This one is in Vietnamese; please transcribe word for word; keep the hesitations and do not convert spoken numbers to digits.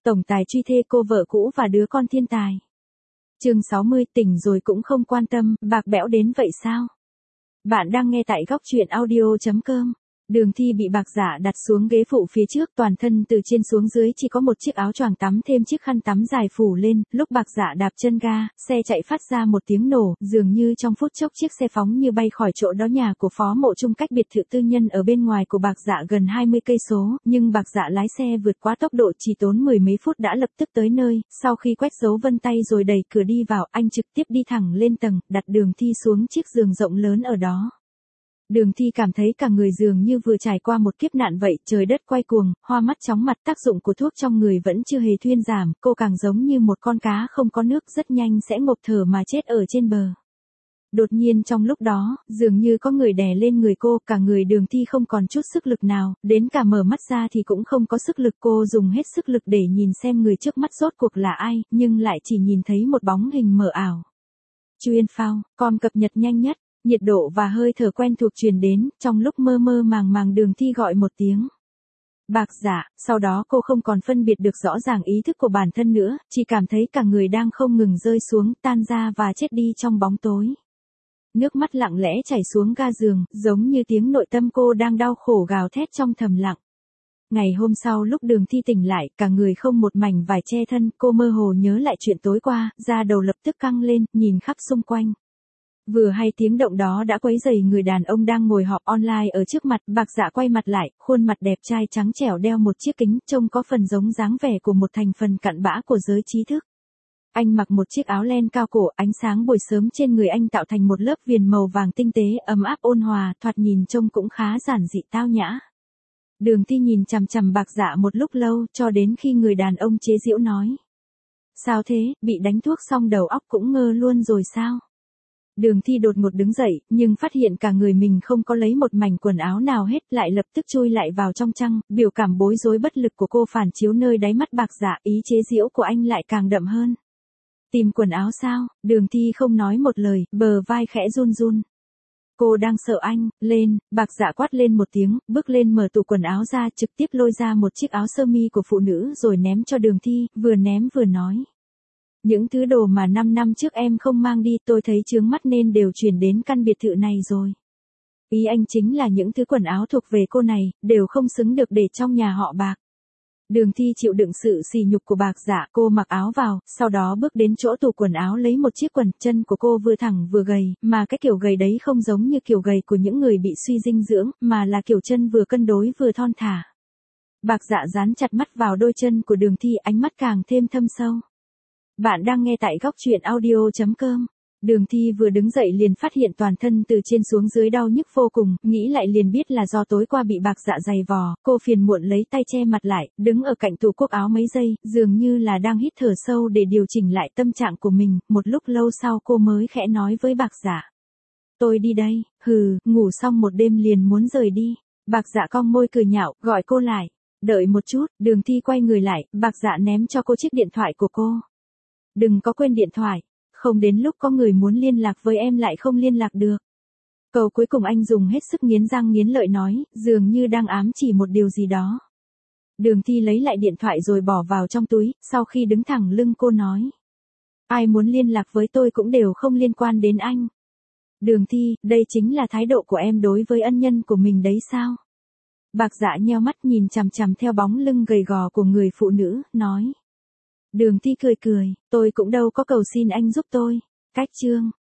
tổng tài truy thê cô vợ cũ và đứa con thiên tài. Chương sáu mươi, tỉnh rồi cũng không quan tâm, bạc bẽo đến vậy sao? Bạn đang nghe tại góc truyện audio chấm com. Đường Thi bị bạc dạ đặt xuống ghế phụ phía trước, toàn thân từ trên xuống dưới chỉ có một chiếc áo choàng tắm thêm chiếc khăn tắm dài phủ lên, lúc bạc dạ đạp chân ga, xe chạy phát ra một tiếng nổ, dường như trong phút chốc chiếc xe phóng như bay khỏi chỗ đó. Nhà của Phó Mộ Trung cách biệt thự tư nhân ở bên ngoài của bạc dạ gần hai mươi cây số, nhưng bạc dạ lái xe vượt quá tốc độ chỉ tốn mười mấy phút đã lập tức tới nơi, sau khi quét dấu vân tay rồi đẩy cửa đi vào, anh trực tiếp đi thẳng lên tầng, đặt Đường Thi xuống chiếc giường rộng lớn ở đó. Đường Thi cảm thấy cả người dường như vừa trải qua một kiếp nạn vậy, trời đất quay cuồng, hoa mắt chóng mặt, tác dụng của thuốc trong người vẫn chưa hề thuyên giảm, cô càng giống như một con cá không có nước, rất nhanh sẽ ngộp thở mà chết ở trên bờ. Đột nhiên trong lúc đó, dường như có người đè lên người cô, cả người Đường Thi không còn chút sức lực nào, đến cả mở mắt ra thì cũng không có sức lực. Cô dùng hết sức lực để nhìn xem người trước mắt rốt cuộc là ai, nhưng lại chỉ nhìn thấy một bóng hình mờ ảo. Chuyên phao, com cập nhật nhanh nhất. Nhiệt độ và hơi thở quen thuộc truyền đến, trong lúc mơ mơ màng màng Đường Thi gọi một tiếng. Bạc dạ, sau đó cô không còn phân biệt được rõ ràng ý thức của bản thân nữa, chỉ cảm thấy cả người đang không ngừng rơi xuống, tan ra và chết đi trong bóng tối. Nước mắt lặng lẽ chảy xuống ga giường, giống như tiếng nội tâm cô đang đau khổ gào thét trong thầm lặng. Ngày hôm sau lúc Đường Thi tỉnh lại, cả người không một mảnh vải che thân, cô mơ hồ nhớ lại chuyện tối qua, da đầu lập tức căng lên, nhìn khắp xung quanh. Vừa hay tiếng động đó đã quấy rầy người đàn ông đang ngồi họp online ở trước mặt, bạc dạ quay mặt lại, khuôn mặt đẹp trai trắng trẻo đeo một chiếc kính, trông có phần giống dáng vẻ của một thành phần cặn bã của giới trí thức. Anh mặc một chiếc áo len cao cổ, ánh sáng buổi sớm trên người anh tạo thành một lớp viền màu vàng tinh tế, ấm áp ôn hòa, thoạt nhìn trông cũng khá giản dị tao nhã. Đường Thi nhìn chằm chằm bạc dạ một lúc lâu, cho đến khi người đàn ông chế giễu nói. Sao thế, bị đánh thuốc xong đầu óc cũng ngơ luôn rồi sao? Đường Thi đột ngột đứng dậy, nhưng phát hiện cả người mình không có lấy một mảnh quần áo nào hết, lại lập tức chui lại vào trong chăn, biểu cảm bối rối bất lực của cô phản chiếu nơi đáy mắt bạc dạ, ý chế giễu của anh lại càng đậm hơn. Tìm quần áo sao? Đường Thi không nói một lời, bờ vai khẽ run run. Cô đang sợ anh, lên, bạc dạ quát lên một tiếng, bước lên mở tủ quần áo ra, trực tiếp lôi ra một chiếc áo sơ mi của phụ nữ rồi ném cho Đường Thi, vừa ném vừa nói. Những thứ đồ mà năm năm trước em không mang đi, tôi thấy chướng mắt nên đều chuyển đến căn biệt thự này rồi. Ý anh chính là những thứ quần áo thuộc về cô này, đều không xứng được để trong nhà họ Bạc. Đường Thi chịu đựng sự sỉ nhục của bạc dạ, cô mặc áo vào, sau đó bước đến chỗ tủ quần áo lấy một chiếc quần, chân của cô vừa thẳng vừa gầy, mà cái kiểu gầy đấy không giống như kiểu gầy của những người bị suy dinh dưỡng, mà là kiểu chân vừa cân đối vừa thon thả. Bạc dạ dán chặt mắt vào đôi chân của Đường Thi, ánh mắt càng thêm thâm sâu. Bạn đang nghe tại góc truyện audio chấm com. Đường Thi vừa đứng dậy liền phát hiện toàn thân từ trên xuống dưới đau nhức vô cùng, nghĩ lại liền biết là do tối qua bị bạc dạ giày vò, cô phiền muộn lấy tay che mặt lại, đứng ở cạnh tủ cúc áo mấy giây, dường như là đang hít thở sâu để điều chỉnh lại tâm trạng của mình, một lúc lâu sau cô mới khẽ nói với bạc dạ. Tôi đi đây, hừ, ngủ xong một đêm liền muốn rời đi. Bạc dạ cong môi cười nhạo, gọi cô lại. Đợi một chút, Đường Thi quay người lại, bạc dạ ném cho cô chiếc điện thoại của cô. Đừng có quên điện thoại, không đến lúc có người muốn liên lạc với em lại không liên lạc được. Câu cuối cùng anh dùng hết sức nghiến răng nghiến lợi nói, dường như đang ám chỉ một điều gì đó. Đường Thi lấy lại điện thoại rồi bỏ vào trong túi, sau khi đứng thẳng lưng cô nói. Ai muốn liên lạc với tôi cũng đều không liên quan đến anh. Đường Thi, đây chính là thái độ của em đối với ân nhân của mình đấy sao? Bạc dạ nheo mắt nhìn chằm chằm theo bóng lưng gầy gò của người phụ nữ, nói. Đường Thi cười cười, tôi cũng đâu có cầu xin anh giúp tôi. Cách chương.